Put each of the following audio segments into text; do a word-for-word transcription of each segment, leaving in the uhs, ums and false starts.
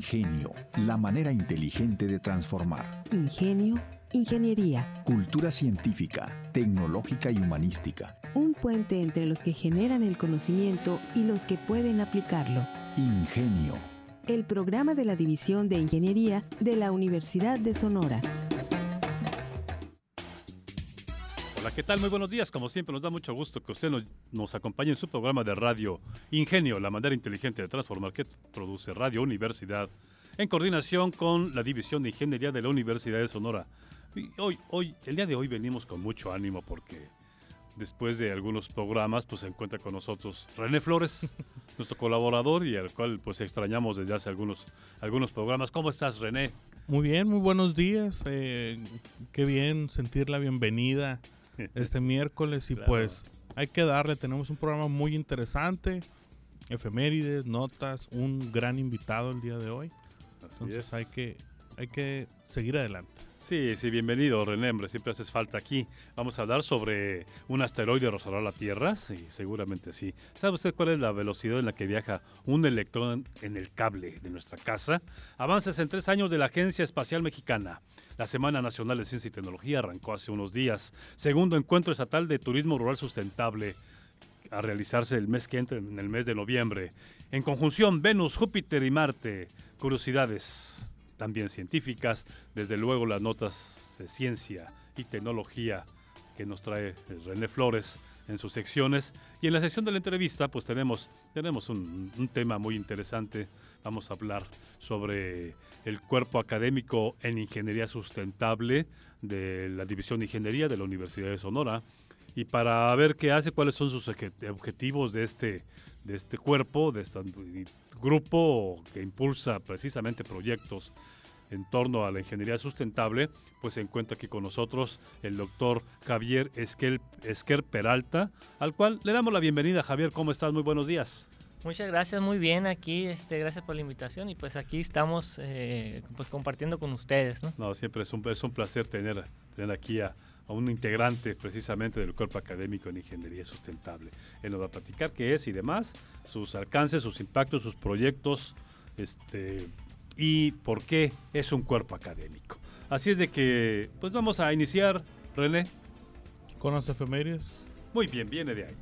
Ingenio, la manera inteligente de transformar. Ingenio, ingeniería. Cultura científica, tecnológica y humanística. Un puente entre los que generan el conocimiento y los que pueden aplicarlo. Ingenio. El programa de la División de Ingeniería de la Universidad de Sonora. Hola, ¿qué tal? Muy buenos días. Como siempre, nos da mucho gusto que usted nos, nos acompañe en su programa de radio Ingenio, la manera inteligente de transformar, que produce Radio Universidad, en coordinación con la División de Ingeniería de la Universidad de Sonora. Y hoy, hoy, el día de hoy venimos con mucho ánimo porque después de algunos programas, pues se encuentra con nosotros René Flores, nuestro colaborador y al cual pues extrañamos desde hace algunos, algunos programas. ¿Cómo estás, René? Muy bien, muy buenos días. Eh, qué bien sentir la bienvenida este miércoles y claro. Pues hay que darle, tenemos un programa muy interesante, efemérides, notas, un gran invitado el día de hoy. Así Entonces es. hay que, hay que seguir adelante. Sí, sí, bienvenido, René, hombre, siempre haces falta aquí. Vamos a hablar sobre un asteroide rozará la Tierra, sí, seguramente sí. ¿Sabe usted cuál es la velocidad en la que viaja un electrón en el cable de nuestra casa? Avances en tres años de la Agencia Espacial Mexicana. La Semana Nacional de Ciencia y Tecnología arrancó hace unos días. Segundo Encuentro Estatal de Turismo Rural Sustentable, a realizarse el mes que entra, en el mes de noviembre. En conjunción, Venus, Júpiter y Marte. Curiosidades también científicas, desde luego las notas de ciencia y tecnología que nos trae René Flores en sus secciones. Y en la sección de la entrevista pues tenemos, tenemos un, un tema muy interesante. Vamos a hablar sobre el cuerpo académico en ingeniería sustentable de la División de Ingeniería de la Universidad de Sonora. Y para ver qué hace, cuáles son sus objetivos de este, de este cuerpo, de este grupo que impulsa precisamente proyectos en torno a la ingeniería sustentable, pues se encuentra aquí con nosotros el doctor Javier Esquel, Esquer Peralta, al cual le damos la bienvenida. Javier, ¿cómo estás? Muy buenos días. Muchas gracias, muy bien aquí, este, gracias por la invitación y pues aquí estamos eh, pues compartiendo con ustedes, ¿no? No, siempre es un, es un placer tener, tener aquí a, a un integrante precisamente del cuerpo académico en ingeniería sustentable. Él nos va a platicar qué es y demás, sus alcances, sus impactos, sus proyectos, este, y por qué es un cuerpo académico. Así es de que, pues vamos a iniciar, René. Con las efemérides. Muy bien, viene de ahí.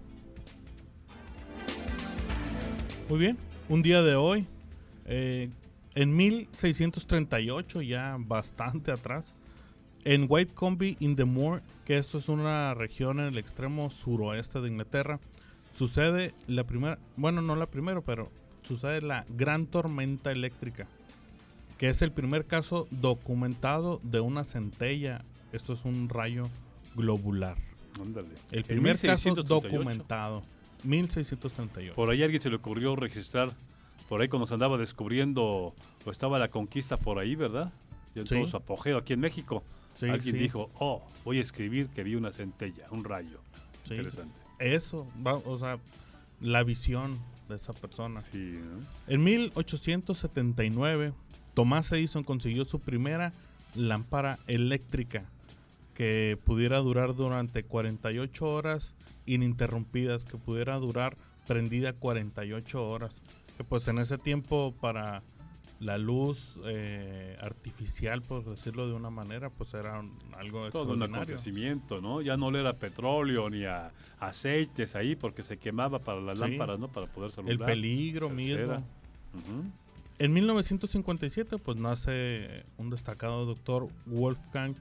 Muy bien, un día de hoy, eh, en mil seiscientos treinta y ocho, ya bastante atrás, en Whitecombe in the Moor, que esto es una región en el extremo suroeste de Inglaterra, sucede la primera, bueno, no la primera, pero sucede la gran tormenta eléctrica, que es el primer caso documentado de una centella. Esto es un rayo globular. Ándale. El primer caso documentado, mil seiscientos treinta y ocho. Por ahí a alguien se le ocurrió registrar, por ahí cuando se andaba descubriendo, o estaba la conquista por ahí, ¿verdad? Y en Sí. todo su apogeo aquí en México. Sí, Alguien sí. dijo, oh, voy a escribir que vi una centella, un rayo. Sí. Interesante. Eso, va, o sea, la visión de esa persona. Sí, ¿no? En mil ochocientos setenta y nueve, Thomas Edison consiguió su primera lámpara eléctrica que pudiera durar durante cuarenta y ocho horas ininterrumpidas, que pudiera durar prendida cuarenta y ocho horas. Que pues en ese tiempo para la luz eh, artificial, por decirlo de una manera, pues era un, algo Todo un extraordinario. acontecimiento, ¿no? Ya no le era petróleo ni a aceites ahí porque se quemaba para las Sí. lámparas, ¿no? Para poder El alumbrar. peligro Tercera. mismo. Ujú. En mil novecientos cincuenta y siete, pues nace un destacado doctor, Wolfgang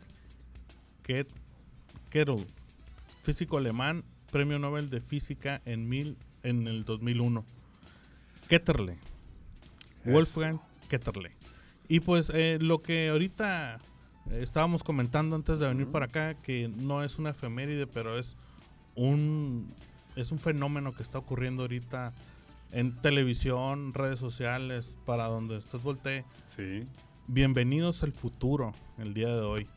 Ket- Kettel, físico alemán, premio Nobel de Física en, mil, en el dos mil uno. Ketterle. Eso. Wolfgang Ketterle. Y pues eh, lo que ahorita eh, estábamos comentando antes de venir Ujú. para acá, que no es una efeméride, pero es un, es un fenómeno que está ocurriendo ahorita en televisión, redes sociales, para donde usted voltee. Sí. Bienvenidos al futuro, el día de hoy.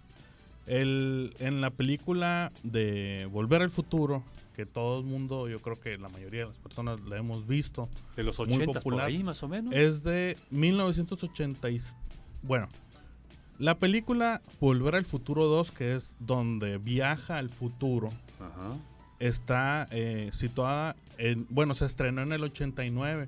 El, en la película de Volver al Futuro, que todo el mundo, yo creo que la mayoría de las personas la hemos visto, De los muy ochentas por popular. ahí más o menos. es de mil novecientos ochenta. Y, bueno, la película Volver al Futuro dos, que es donde viaja al futuro, Ajá. está eh, situada en, bueno, se estrenó en el ochenta y nueve,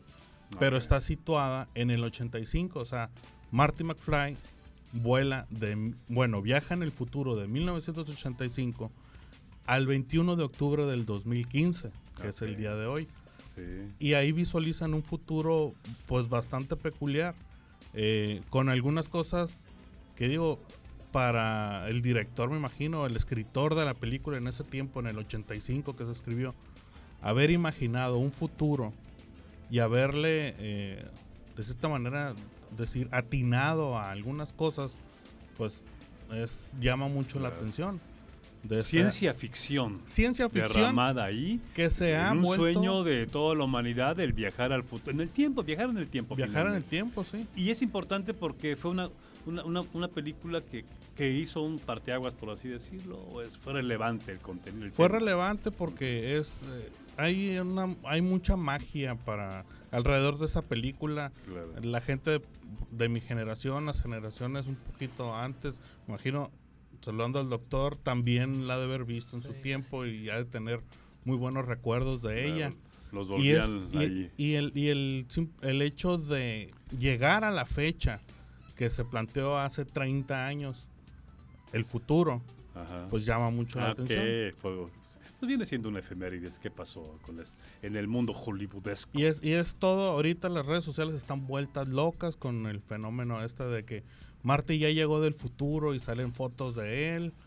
pero Ok. está situada en el ochenta y cinco. O sea, Marty McFly vuela de, bueno, viaja en el futuro de mil novecientos ochenta y cinco al veintiuno de octubre del dos mil quince, que es el Ok. día de hoy. Sí. Y ahí visualizan un futuro pues bastante peculiar, eh, con algunas cosas que digo, para el director, me imagino, el escritor de la película en ese tiempo, en el ochenta y cinco que se escribió, haber imaginado un futuro y haberle, eh, de cierta manera, decir, atinado a algunas cosas, pues es, llama mucho Claro. la atención. De esta- Ciencia ficción. ciencia ficción Derramada ahí. que se ha en un vuelto sueño de toda la humanidad, el viajar al futuro. En el tiempo, viajar en el tiempo. viajar en el finalmente. tiempo, sí. Y es importante porque fue una, una, una, una película que, que hizo un parteaguas, por así decirlo, o es, fue relevante el contenido. el Fue tema. relevante porque es eh, hay una hay mucha magia para alrededor de esa película. Claro. La gente de, de mi generación, las generaciones un poquito antes, me imagino, saludando al doctor, también la ha de haber visto en su Sí. tiempo y ha de tener muy buenos recuerdos de Claro, ella. Los Y, es, volvían y, ahí. y el, y el, sim- el hecho de llegar a la fecha que se planteó hace treinta años, el futuro, Ajá. pues llama mucho la Ah, atención. ¿qué? Fue- pues viene siendo una efemérides. ¿Qué pasó con este, en el mundo hollywoodesco? Y es, y es todo, ahorita las redes sociales están vueltas locas con el fenómeno este de que Marty ya llegó del futuro y salen fotos de él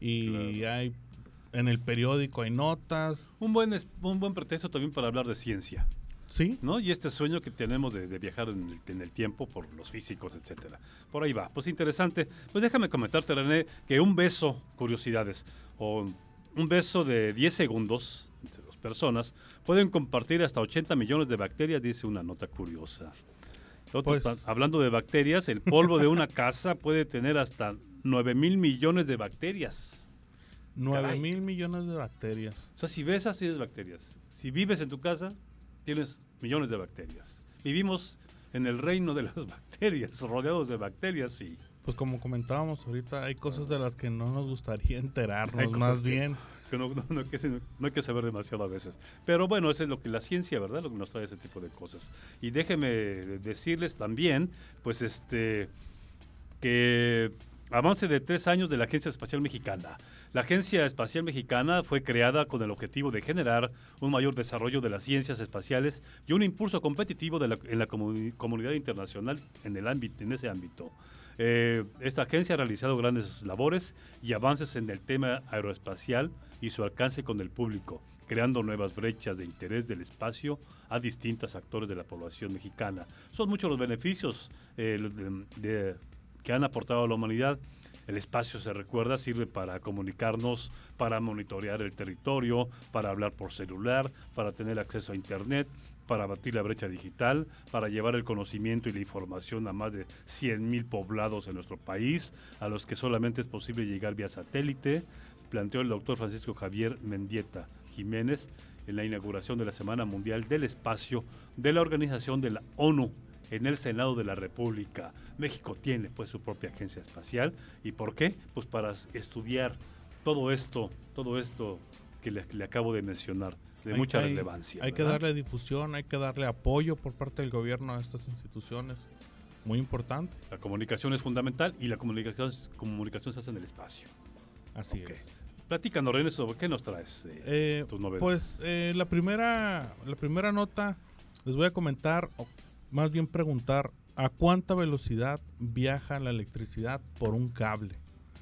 y Claro. hay en el periódico hay notas, Un buen, es- un buen pretexto también para hablar de ciencia, ¿sí? ¿no? Y este sueño que tenemos de, de viajar en el, en el tiempo por los físicos, etcétera. Por ahí va. Pues interesante. Pues déjame comentarte, René, que un beso, curiosidades, o un beso de diez segundos entre dos personas pueden compartir hasta ochenta millones de bacterias, dice una nota curiosa. Otro Pues- pa- hablando de bacterias, el polvo de una casa puede tener hasta nueve mil millones de bacterias. nueve Caray. mil millones de bacterias. O sea, si besas, tienes bacterias. Si vives en tu casa, tienes millones de bacterias. Vivimos en el reino de las bacterias, rodeados de bacterias, sí. Pues como comentábamos ahorita, hay cosas de las que no nos gustaría enterarnos, Hay cosas más que- bien. Que no, no- no hay que, se- no hay que saber demasiado a veces. Pero bueno, eso es lo que la ciencia, ¿verdad? Lo que nos trae ese tipo de cosas. Y déjenme decirles también, pues este, que avance de tres años de la Agencia Espacial Mexicana. La Agencia Espacial Mexicana fue creada con el objetivo de generar un mayor desarrollo de las ciencias espaciales y un impulso competitivo de la- en la comuni- comunidad internacional en, el ámbito, en ese ámbito. Eh, esta agencia ha realizado grandes labores y avances en el tema aeroespacial y su alcance con el público, creando nuevas brechas de interés del espacio a distintos actores de la población mexicana. Son muchos los beneficios eh, de- de- que han aportado a la humanidad. El espacio, se recuerda, sirve para comunicarnos, para monitorear el territorio, para hablar por celular, para tener acceso a Internet, para abatir la brecha digital, para llevar el conocimiento y la información a más de cien mil poblados en nuestro país, a los que solamente es posible llegar vía satélite, planteó el doctor Francisco Javier Mendieta Jiménez en la inauguración de la Semana Mundial del Espacio de la Organización de la ONU en el Senado de la República. México tiene pues su propia agencia espacial. ¿Y por qué? Pues para estudiar todo esto, todo esto que le, le acabo de mencionar, de Hay- mucha hay- relevancia. Hay que ¿verdad? darle difusión, hay que darle apoyo por parte del gobierno a estas instituciones. Muy importante. La comunicación es fundamental y la comunicación, comunicación se hace en el espacio. Así Ok. es. Platícanos, René, sobre qué nos traes. eh, Eh, tus novedades. pues eh, la primera la primera nota les voy a comentar, o más bien preguntar, ¿a cuánta velocidad viaja la electricidad por un cable?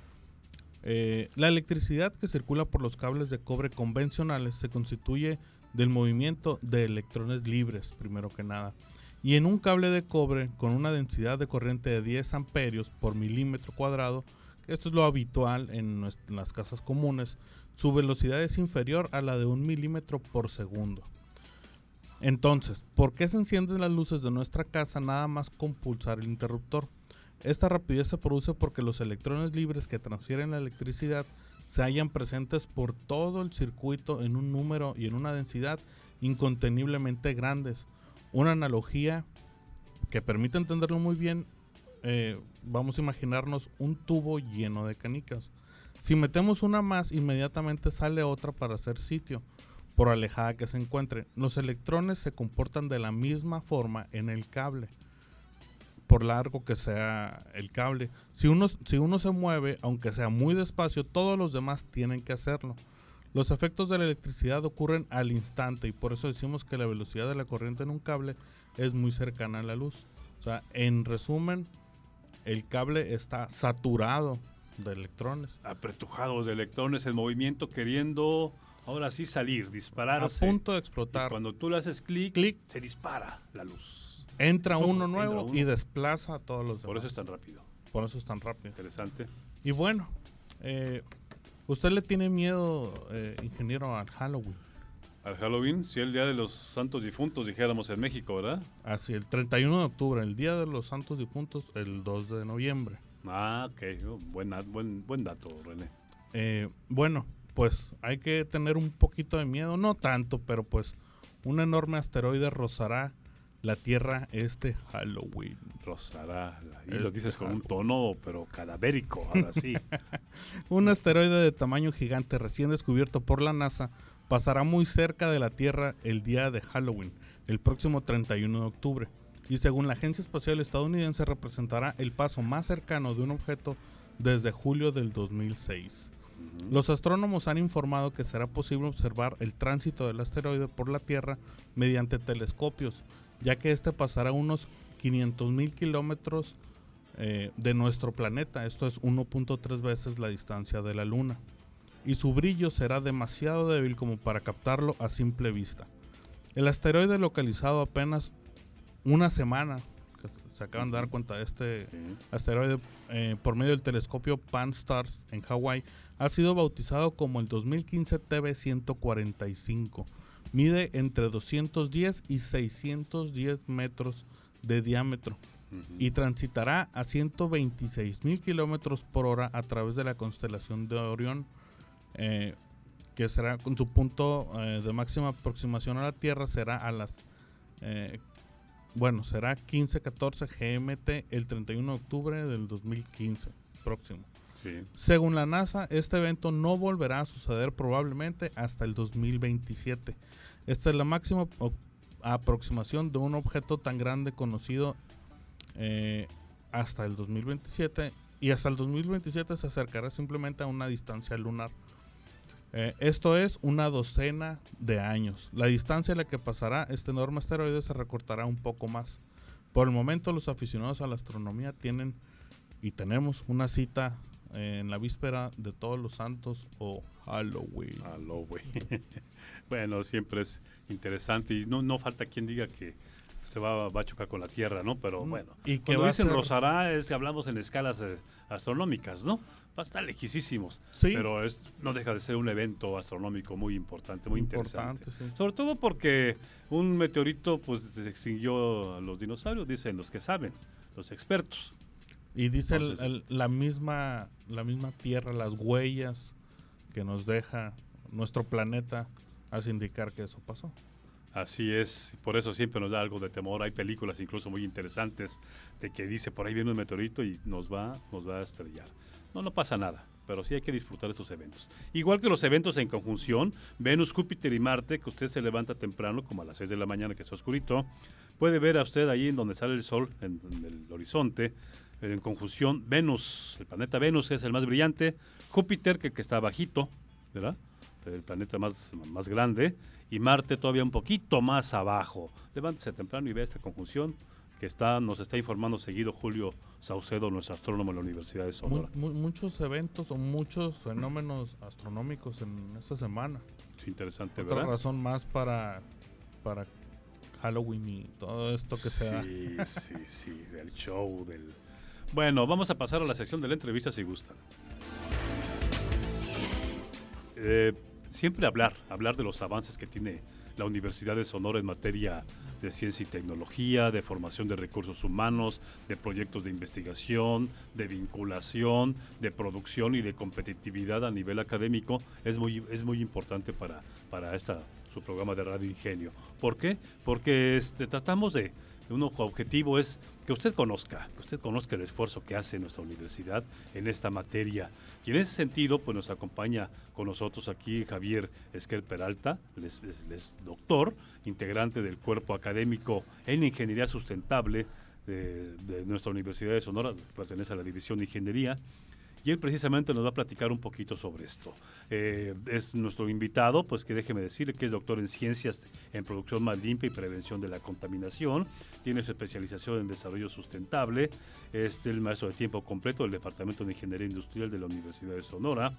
Eh, la electricidad que circula por los cables de cobre convencionales se constituye del movimiento de electrones libres, primero que nada. Y en un cable de cobre con una densidad de corriente de diez amperios por milímetro cuadrado, esto es lo habitual en, nuest- en las casas comunes, su velocidad es inferior a la de un milímetro por segundo. Entonces, ¿por qué se encienden las luces de nuestra casa nada más con pulsar el interruptor? Esta rapidez se produce porque los electrones libres que transfieren la electricidad se hallan presentes por todo el circuito en un número y en una densidad inconteniblemente grandes. Una analogía que permite entenderlo muy bien, eh, vamos a imaginarnos un tubo lleno de canicas. Si metemos una más, inmediatamente sale otra para hacer sitio. por alejada que se encuentre. Los electrones se comportan de la misma forma en el cable, por largo que sea el cable. Si uno, si uno se mueve, aunque sea muy despacio, todos los demás tienen que hacerlo. Los efectos de la electricidad ocurren al instante y por eso decimos que la velocidad de la corriente en un cable es muy cercana a la luz. O sea, en resumen, el cable está saturado de electrones. Apretujados de electrones en movimiento queriendo, ahora sí, salir, dispararse. A punto de explotar. Y cuando tú le haces clic, Clic. se dispara la luz. Entra uno Entra nuevo uno. y desplaza a todos los demás. Por eso es tan rápido. Por eso es tan rápido. Interesante. Y bueno, eh, ¿usted le tiene miedo, eh, ingeniero, al Halloween? Al Halloween, sí, el Día de los Santos Difuntos, dijéramos en México, ¿verdad? Así, el treinta y uno de octubre, el Día de los Santos Difuntos, el dos de noviembre. Ah, ok. Oh, buen, buen, buen dato, René. Eh, bueno, pues hay que tener un poquito de miedo, no tanto, pero pues un enorme asteroide rozará la Tierra este Halloween. Rozará. Y Este lo dices con un Halloween. tono, pero cadavérico, ahora sí. Un asteroide de tamaño gigante recién descubierto por la NASA pasará muy cerca de la Tierra el día de Halloween, el próximo treinta y uno de octubre. Y según la Agencia Espacial Estadounidense representará el paso más cercano de un objeto desde julio del dos mil seis. Ujú. Los astrónomos han informado que será posible observar el tránsito del asteroide por la Tierra mediante telescopios, ya que este pasará unos quinientos mil kilómetros eh, de nuestro planeta, esto es uno punto tres veces la distancia de la Luna, y su brillo será demasiado débil como para captarlo a simple vista. El asteroide localizado apenas una semana, que se acaban de dar cuenta de este Sí. asteroide eh, por medio del telescopio Pan-STARRS en Hawái, ha sido bautizado como el dos mil quince T B ciento cuarenta y cinco. Mide entre doscientos diez y seiscientos diez metros de diámetro Ujú. y transitará a ciento veintiséis mil kilómetros por hora a través de la constelación de Orión, eh, que será con su punto eh, de máxima aproximación a la Tierra será a las eh, bueno, será quince catorce G M T el treinta y uno de octubre del dos mil quince próximo. Sí. Según la NASA, este evento no volverá a suceder probablemente hasta el dos mil veintisiete. Esta es la máxima o- aproximación de un objeto tan grande conocido eh, hasta el dos mil veintisiete, y hasta el dos mil veintisiete se acercará simplemente a una distancia lunar. Eh, esto es una docena de años. La distancia a la que pasará este enorme asteroide se recortará un poco más. Por el momento, los aficionados a la astronomía tienen y tenemos una cita eh, en la víspera de Todos los Santos o Halloween. Aló, güey. Bueno, siempre es interesante y no, no falta quien diga que se va, va a chocar con la Tierra, ¿no? Pero Mm, bueno, y que cuando va a dicen ser- rozará es que hablamos en escalas eh, astronómicas, ¿no? Va a estar lejísimos, Sí. pero es, no deja de ser un evento astronómico muy importante, muy interesante. Importante, sí. Sobre todo porque un meteorito pues se extinguió a los dinosaurios, dicen los que saben, los expertos. Y dice el- Entonces, el- la misma la misma Tierra, las huellas que nos deja nuestro planeta hace indicar que eso pasó. Así es, por eso siempre nos da algo de temor. Hay películas incluso muy interesantes de que dice por ahí viene un meteorito y nos va, nos va a estrellar. No, no pasa nada, pero sí hay que disfrutar estos eventos. Igual que los eventos en conjunción, Venus, Júpiter y Marte, que usted se levanta temprano, como a las seis de la mañana que está oscurito, puede ver a usted ahí en donde sale el sol, en, en el horizonte, en conjunción Venus, el planeta Venus es el más brillante, Júpiter que, que está bajito, ¿verdad? El planeta más, más grande, y Marte todavía un poquito más abajo. Levántese temprano y vea esta conjunción que está, nos está informando seguido Julio Saucedo, nuestro astrónomo en la Universidad de Mu- Sonora. mu- muchos eventos o muchos fenómenos astronómicos en esta semana. Es interesante, Otra ¿verdad? razón más para, para Halloween y todo esto que se da. Sí, sí, sí, el show del... Bueno, vamos a pasar a la sección de la entrevista si gustan. Eh, siempre hablar, hablar de los avances que tiene la Universidad de Sonora en materia de ciencia y tecnología, de formación de recursos humanos, de proyectos de investigación, de vinculación, de producción y de competitividad a nivel académico, es muy, es muy importante para, para esta, su programa de Radio Ingenio. ¿Por qué? Porque este, tratamos de un objetivo es que usted conozca, que usted conozca el esfuerzo que hace nuestra universidad en esta materia. Y en ese sentido, pues nos acompaña con nosotros aquí Javier Esquer Peralta, él es, es, es doctor, integrante del cuerpo académico en Ingeniería Sustentable de, de nuestra Universidad de Sonora, pertenece a la División de Ingeniería. Y él precisamente nos va a platicar un poquito sobre esto. Eh, es nuestro invitado, pues que déjeme decirle que es doctor en Ciencias en Producción Más Limpia y Prevención de la Contaminación. Tiene su especialización en Desarrollo Sustentable. Es el maestro de tiempo completo del Departamento de Ingeniería Industrial de la Universidad de Sonora.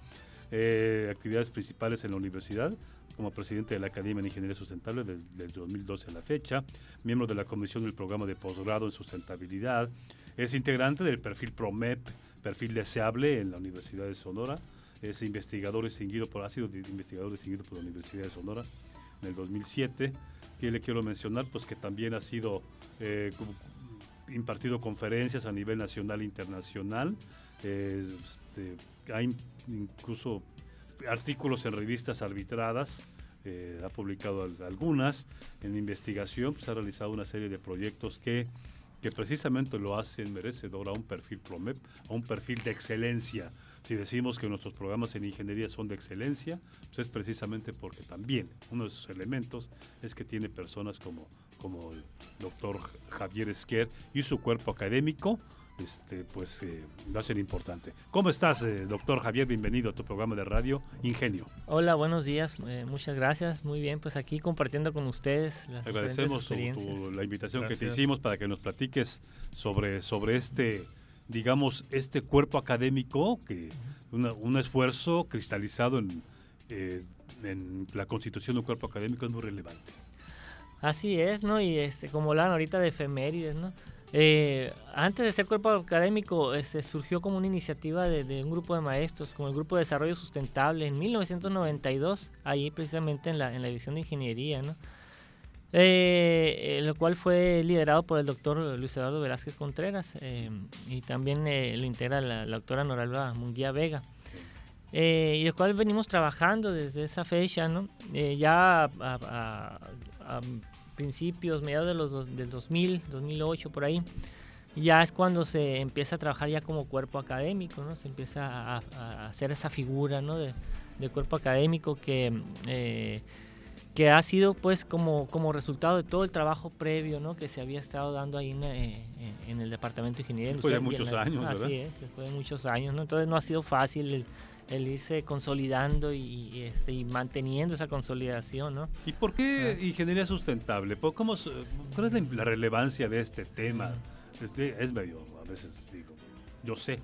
Eh, actividades principales en la universidad, como presidente de la Academia de Ingeniería Sustentable desde del dos mil doce a la fecha, miembro de la Comisión del Programa de Posgrado en Sustentabilidad. Es integrante del perfil PROMEP, perfil deseable en la Universidad de Sonora. Es investigador distinguido por, ha sido investigador distinguido por la Universidad de Sonora en el dos mil siete. Que le quiero mencionar, pues que también ha sido eh, impartido conferencias a nivel nacional e internacional. Eh, este, hay incluso artículos en revistas arbitradas. Eh, ha publicado algunas en investigación. Pues ha realizado una serie de proyectos que que precisamente lo hacen merecedor a un perfil PROMEP, a un perfil de excelencia. Si decimos que nuestros programas en ingeniería son de excelencia, pues es precisamente porque también uno de sus elementos es que tiene personas como, como el doctor Javier Esquer y su cuerpo académico, este, pues eh, lo hacen importante. ¿Cómo estás, eh, doctor Javier? Bienvenido a tu programa de radio Ingenio. Hola, buenos días, eh, muchas gracias, muy bien, pues aquí compartiendo con ustedes las Agradecemos tu, tu, la invitación gracias. que te hicimos para que nos platiques sobre, sobre este, digamos, este cuerpo académico, que una, un esfuerzo cristalizado en, eh, en la constitución de un cuerpo académico es muy relevante. Así es, ¿no? Y este, como hablan ahorita de efemérides, ¿no? Eh, antes de ser cuerpo académico, este, surgió como una iniciativa de, de un grupo de maestros, como el Grupo de Desarrollo Sustentable, en mil novecientos noventa y dos, ahí precisamente en la, en la División de Ingeniería, ¿no? Eh, eh, lo cual fue liderado por el doctor Luis Eduardo Velázquez Contreras, eh, y también eh, lo integra la, la doctora Noralba Munguía Vega. Eh, y el cual venimos trabajando desde esa fecha, ¿no? Eh, ya a, a, a principios, mediados de los dos, del dos mil, dos mil ocho, por ahí, ya es cuando se empieza a trabajar ya como cuerpo académico, ¿no? Se empieza a, a hacer esa figura, ¿no? de, de cuerpo académico que, eh, que ha sido pues como, como resultado de todo el trabajo previo, ¿no? Que se había estado dando ahí en, eh, en el Departamento de Ingeniería. Después de muchos la, años, así ¿verdad? es, después de muchos años, ¿no? Entonces no ha sido fácil el, el irse consolidando y, y, este, y manteniendo esa consolidación, ¿no? ¿Y por qué ah. ingeniería sustentable? ¿Cómo, ¿Cuál es la, la relevancia de este tema? Uh-huh. Es, de, es medio, a veces digo, yo sé,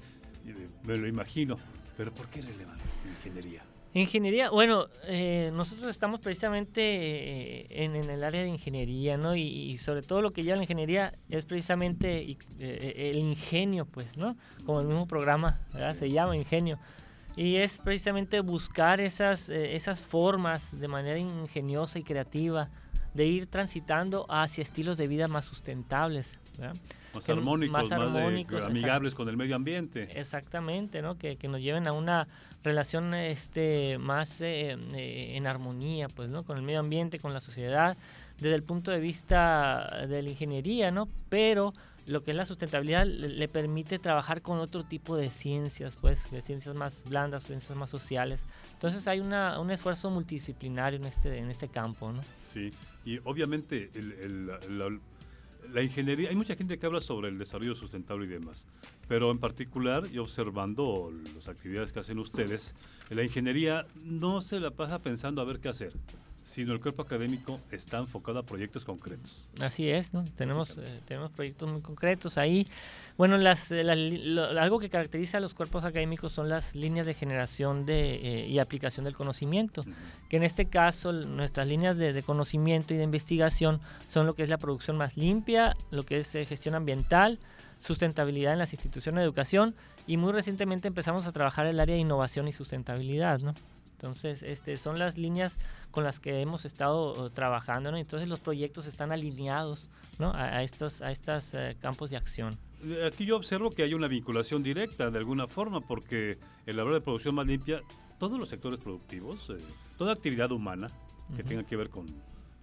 me lo imagino, pero ¿por qué es relevante ingeniería? Ingeniería, bueno, eh, nosotros estamos precisamente eh, en, en el área de ingeniería, ¿no? Y, y sobre todo lo que lleva la ingeniería es precisamente eh, el ingenio, pues, ¿no? Como el mismo programa, ¿verdad? Sí. Se llama Ingenio. Y es precisamente buscar esas, eh, esas formas de manera ingeniosa y creativa de ir transitando hacia estilos de vida más sustentables, ¿verdad? Más armónicos, más, armónicos, más de, amigables con el medio ambiente. Exactamente, ¿no? Que, que nos lleven a una relación este, más eh, eh, en armonía, pues, ¿no? Con el medio ambiente, con la sociedad, desde el punto de vista de la ingeniería, ¿no? Pero lo que es la sustentabilidad le, le permite trabajar con otro tipo de ciencias, pues, de ciencias más blandas, ciencias más sociales. Entonces hay una, un esfuerzo multidisciplinario en este, en este campo, ¿no? Sí, y obviamente el, el, la, la ingeniería, hay mucha gente que habla sobre el desarrollo sustentable y demás, pero en particular, y observando las actividades que hacen ustedes, la ingeniería no se la pasa pensando a ver qué hacer, sino el cuerpo académico está enfocado a proyectos concretos. Así es, ¿no? Tenemos, eh, tenemos proyectos muy concretos ahí. Bueno, las, la, lo, algo que caracteriza a los cuerpos académicos son las líneas de generación de, eh, y aplicación del conocimiento, uh-huh. que en este caso nuestras líneas de, de conocimiento y de investigación son lo que es la producción más limpia, lo que es eh, gestión ambiental, sustentabilidad en las instituciones de educación, y muy recientemente empezamos a trabajar el área de innovación y sustentabilidad, ¿no? Entonces, este, son las líneas con las que hemos estado uh, trabajando, ¿no? Entonces, los proyectos están alineados, ¿no? a, a estos a estos uh, campos de acción. Aquí yo observo que hay una vinculación directa de alguna forma, porque el hablar de producción más limpia, todos los sectores productivos, eh, toda actividad humana que uh-huh. tenga que ver con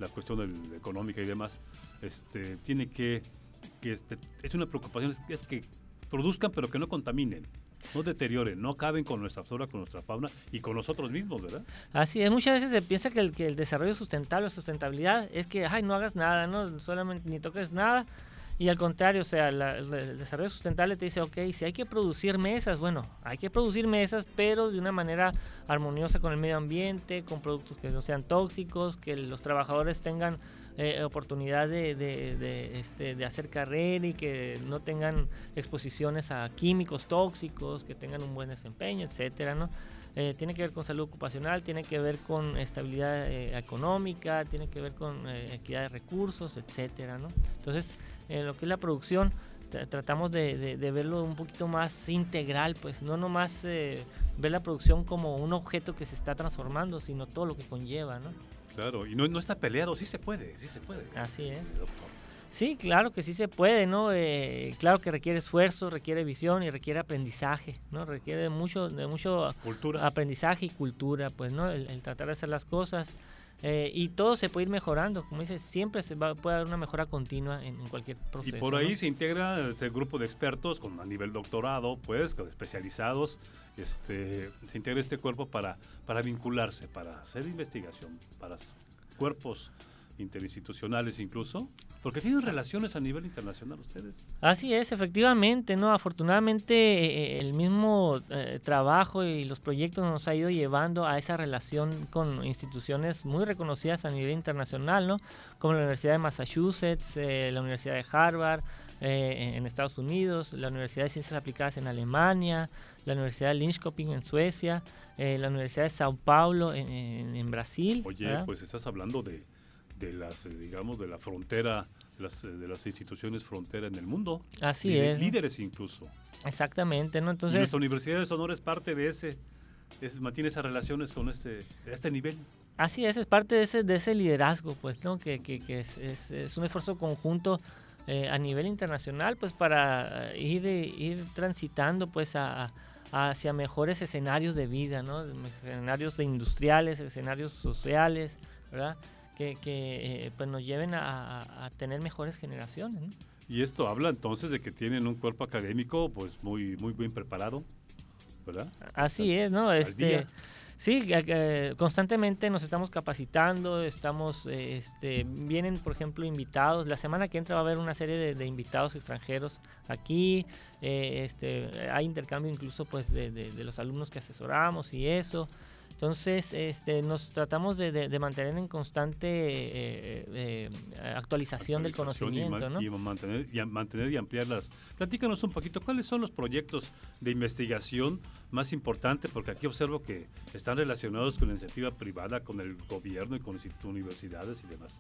la cuestión del- económica y demás, este, tiene que, que este, es una preocupación, es, es que produzcan pero que no contaminen, no deterioren, no acaben con nuestra flora, con nuestra fauna y con nosotros mismos, ¿verdad? Así es, muchas veces se piensa que el, que el desarrollo sustentable o sustentabilidad es que, ay, no hagas nada, no solamente ni toques nada. Y al contrario, o sea, la- la- el desarrollo sustentable te dice, ok, si hay que producir mesas, bueno, hay que producir mesas, pero de una manera armoniosa con el medio ambiente, con productos que no sean tóxicos, que los trabajadores tengan eh, oportunidad de, de, de, este, de hacer carrera y que no tengan exposiciones a químicos tóxicos, que tengan un buen desempeño, etcétera, ¿no? Eh, tiene que ver con salud ocupacional, tiene que ver con estabilidad eh, económica, tiene que ver con eh, equidad de recursos, etcétera, ¿no? Entonces, en lo que es la producción, tra- tratamos de, de- de verlo un poquito más integral, pues no nomás eh, ver la producción como un objeto que se está transformando, sino todo lo que conlleva, ¿no? Claro, y no, no está peleado, sí se puede, sí se puede. Así es. Doctor. Sí, claro que sí se puede, ¿no? Eh, claro que requiere esfuerzo, requiere visión y requiere aprendizaje, ¿no? Requiere de mucho, de mucho Cultura. aprendizaje y cultura, pues, ¿no? El, el tratar de hacer las cosas. Eh, y todo se puede ir mejorando, como dices, siempre se va, puede haber una mejora continua en, en cualquier Y proceso. por ahí ¿no? se integra este grupo de expertos con a nivel doctorado, pues, con especializados, este, se integra este cuerpo para, para vincularse, para hacer investigación, para s- cuerpos interinstitucionales incluso, porque tienen relaciones a nivel internacional ustedes. Así es, efectivamente, ¿no? Afortunadamente eh, el mismo eh, trabajo y los proyectos nos ha ido llevando a esa relación con instituciones muy reconocidas a nivel internacional, ¿no? Como la Universidad de Massachusetts, eh, la Universidad de Harvard eh, en Estados Unidos, la Universidad de Ciencias Aplicadas en Alemania, la Universidad de Linköping en Suecia, eh, la Universidad de Sao Paulo en, en- en Brasil. Oye, ¿verdad? pues estás hablando de, de las, eh, digamos, de la frontera, de las, eh, de las instituciones frontera en el mundo. Así Líder- es, ¿no? Líderes incluso. Exactamente, ¿no? Y Entonces, nuestra Universidad de Sonora es parte de ese, es, mantiene esas relaciones con este, este nivel. así es, es parte de ese, de ese liderazgo, pues, ¿no? Que, que, que es, es, es un esfuerzo conjunto eh, a nivel internacional, pues, para eh, ir, eh, ir transitando, pues, a, a- hacia mejores escenarios de vida, ¿no? Escenarios de industriales, escenarios sociales, ¿verdad? Que, que eh, pues nos lleven a, a- a tener mejores generaciones, ¿no? Y esto habla entonces de que tienen un cuerpo académico pues muy, muy bien preparado, ¿verdad? Así es, ¿no? Este, día. sí, eh, eh, constantemente nos estamos capacitando, estamos, eh, este, vienen, por ejemplo, invitados. La semana que entra va a haber una serie de, de invitados extranjeros aquí. eh, este, hay intercambio incluso, pues, de, de- de los alumnos que asesoramos y eso. Entonces, este, nos tratamos de, de- de mantener en constante eh, eh, eh, actualización del Actualización y conocimiento, man- ¿no? Y, mantener, y a- mantener y ampliarlas. Platícanos un poquito, ¿cuáles son los proyectos de investigación más importantes? Porque aquí observo que están relacionados con la iniciativa privada, con el gobierno y con las universidades y demás.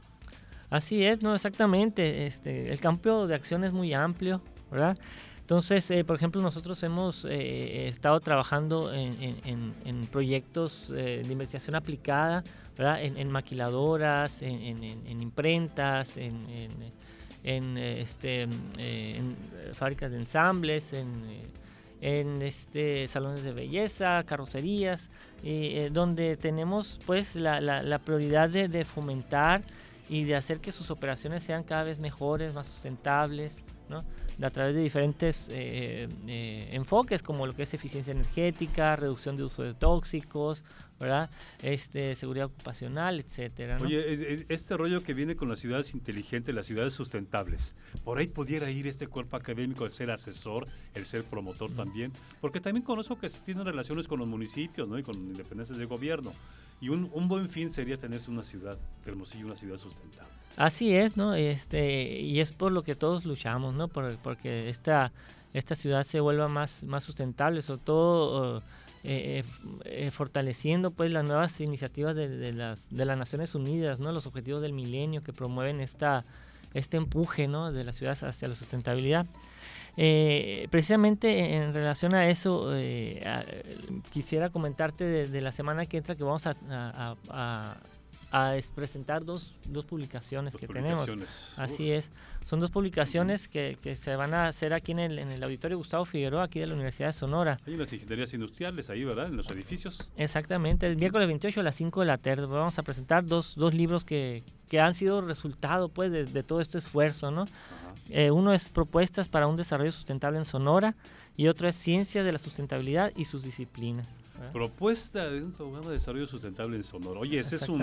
Así es, no, exactamente. Este, el campo de acción es muy amplio, ¿verdad? Entonces, eh, por ejemplo, nosotros hemos eh, estado trabajando en, en- en- en proyectos eh, de investigación aplicada, ¿verdad? En, en maquiladoras, en, en- en- en imprentas, en, en- en, eh, este, eh, en eh, fábricas de ensambles, en, eh, en este, salones de belleza, carrocerías, y, eh, donde tenemos pues la, la- la prioridad de, de fomentar y de hacer que sus operaciones sean cada vez mejores, más sustentables, ¿no? A través de diferentes eh, eh, enfoques como lo que es eficiencia energética, reducción de uso de tóxicos, ¿verdad? Este, seguridad ocupacional, etcétera, ¿no? Oye, es- es- este rollo que viene con las ciudades inteligentes, las ciudades sustentables, por ahí pudiera ir este cuerpo académico, el ser asesor, el ser promotor también, porque también conozco que se tienen relaciones con los municipios, ¿no? Y con independencias de gobierno. Y un, un buen fin sería tenerse una ciudad, Hermosillo, una ciudad sustentable. Así es, ¿no? Este, y es por lo que todos luchamos, ¿no? Por, porque esta, esta ciudad se vuelva más, más sustentable, sobre todo eh, eh, fortaleciendo pues las nuevas iniciativas de, de las, de las Naciones Unidas, ¿no? Los objetivos del milenio que promueven esta, este empuje, ¿no? De las ciudades hacia la sustentabilidad. Eh, precisamente en relación a eso, eh, a- quisiera comentarte de, de la semana que entra que vamos a, a- a- a es, presentar dos, dos publicaciones Dos que publicaciones. tenemos. Así es. Son dos publicaciones que, que se van a hacer aquí en el, en el Auditorio Gustavo Figueroa, aquí de la Universidad de Sonora. Hay unas ingenierías industriales ahí, ¿verdad? En los edificios. Exactamente. El miércoles veintiocho a las cinco de la tarde vamos a presentar dos, dos libros que, que han sido resultado pues de, de todo este esfuerzo, ¿no? Eh, uno es Propuestas para un desarrollo sustentable en Sonora y otro es Ciencia de la sustentabilidad y sus disciplinas. Propuesta de un programa de desarrollo sustentable en Sonora. Oye, esa es un,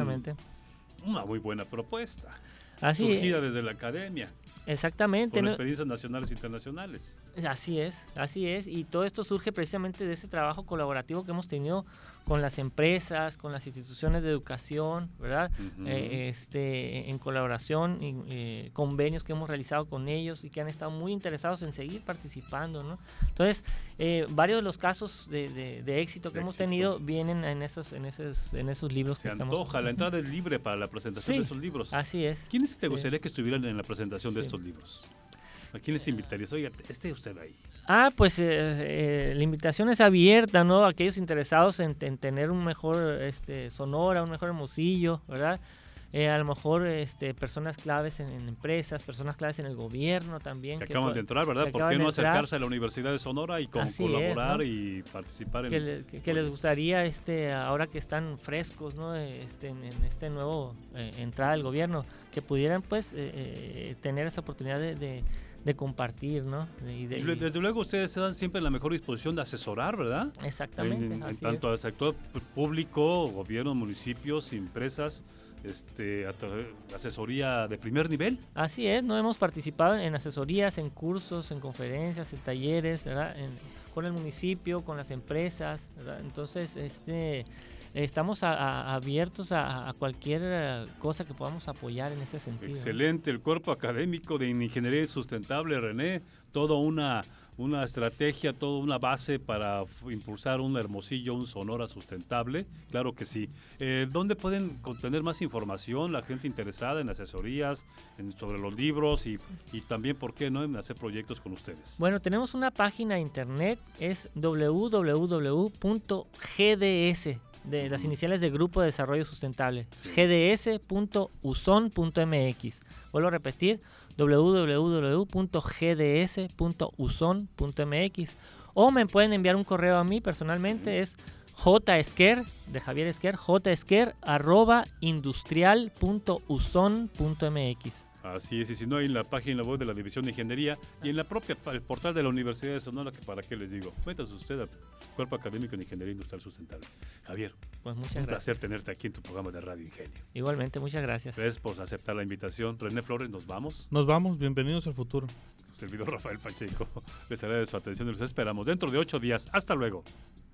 una muy buena propuesta. Así surgida es. desde la academia. Exactamente. Con ¿no? experiencias nacionales e internacionales. Así es, así es. Y todo esto surge precisamente de ese trabajo colaborativo que hemos tenido con las empresas, con las instituciones de educación, ¿verdad? Uh-huh. eh, este, en colaboración, y, eh, convenios que hemos realizado con ellos y que han estado muy interesados en seguir participando, ¿no? Entonces, eh, varios de los casos de, de, de éxito que de hemos éxito. tenido vienen en esos, en esos, en esos libros. Se que antoja, estamos... la entrada es libre para la presentación sí, de esos libros. Así es. ¿Quiénes te sí. gustaría que estuvieran en la presentación de sí. estos libros? ¿A quiénes invitarías? Oiga, esté usted ahí. Ah, pues eh, eh, la invitación es abierta, ¿no? A aquellos interesados en, en tener un mejor este, Sonora, un mejor Hermosillo, ¿verdad? Eh, a lo mejor este, personas claves en, en empresas, personas claves en el gobierno también. Que, que acaban de entrar, ¿verdad? ¿Por qué no acercarse a la Universidad de Sonora y con, colaborar es, ¿no? y participar en... Que, le, que, que les gustaría, este, ahora que están frescos, ¿no? Este, en, en este nuevo eh, entrada al gobierno, que pudieran, pues, eh, eh, tener esa oportunidad de... de de compartir, ¿no? De, de, y desde luego ustedes se dan siempre en la mejor disposición de asesorar, ¿verdad? Exactamente. En, en tanto al sector público, gobierno, municipios, empresas, este, asesoría de primer nivel. Así es, no hemos participado en asesorías, en cursos, en conferencias, en talleres, ¿verdad? En, con el municipio, con las empresas, ¿verdad? Entonces, este... estamos a, a, abiertos a, a cualquier cosa que podamos apoyar en ese sentido. Excelente, el cuerpo académico de Ingeniería Sustentable, René, toda una, una estrategia, toda una base para impulsar un Hermosillo, un Sonora sustentable, claro que sí. Eh, ¿Dónde pueden tener más información la gente interesada en asesorías, en, sobre los libros y, y también, por qué no, en hacer proyectos con ustedes? Bueno, tenemos una página de internet, es doble u doble u doble u punto ge de ese de las iniciales de Grupo de Desarrollo Sustentable, sí. ge de ese punto u s o n punto m x. Vuelvo a repetir, doble u doble u doble u punto ge de ese punto u s o n punto m x. O me pueden enviar un correo a mí personalmente, esjesquer, de Javier Esquer,jesquer arroba industrial punto u s o n punto m x. Así es, y si no, hay en la página web de la División de Ingeniería y en la propia el portal de la Universidad de Sonora, que para qué les digo, métase usted al Cuerpo Académico en Ingeniería Industrial Sustentable. Javier, pues muchas un gracias. placer tenerte aquí en tu programa de Radio Ingenio. Igualmente, muchas gracias. Gracias por aceptar la invitación. René Flores, ¿nos vamos? Nos vamos, bienvenidos al futuro. Su servidor Rafael Pacheco les agradece su atención y los esperamos dentro de ocho días. Hasta luego.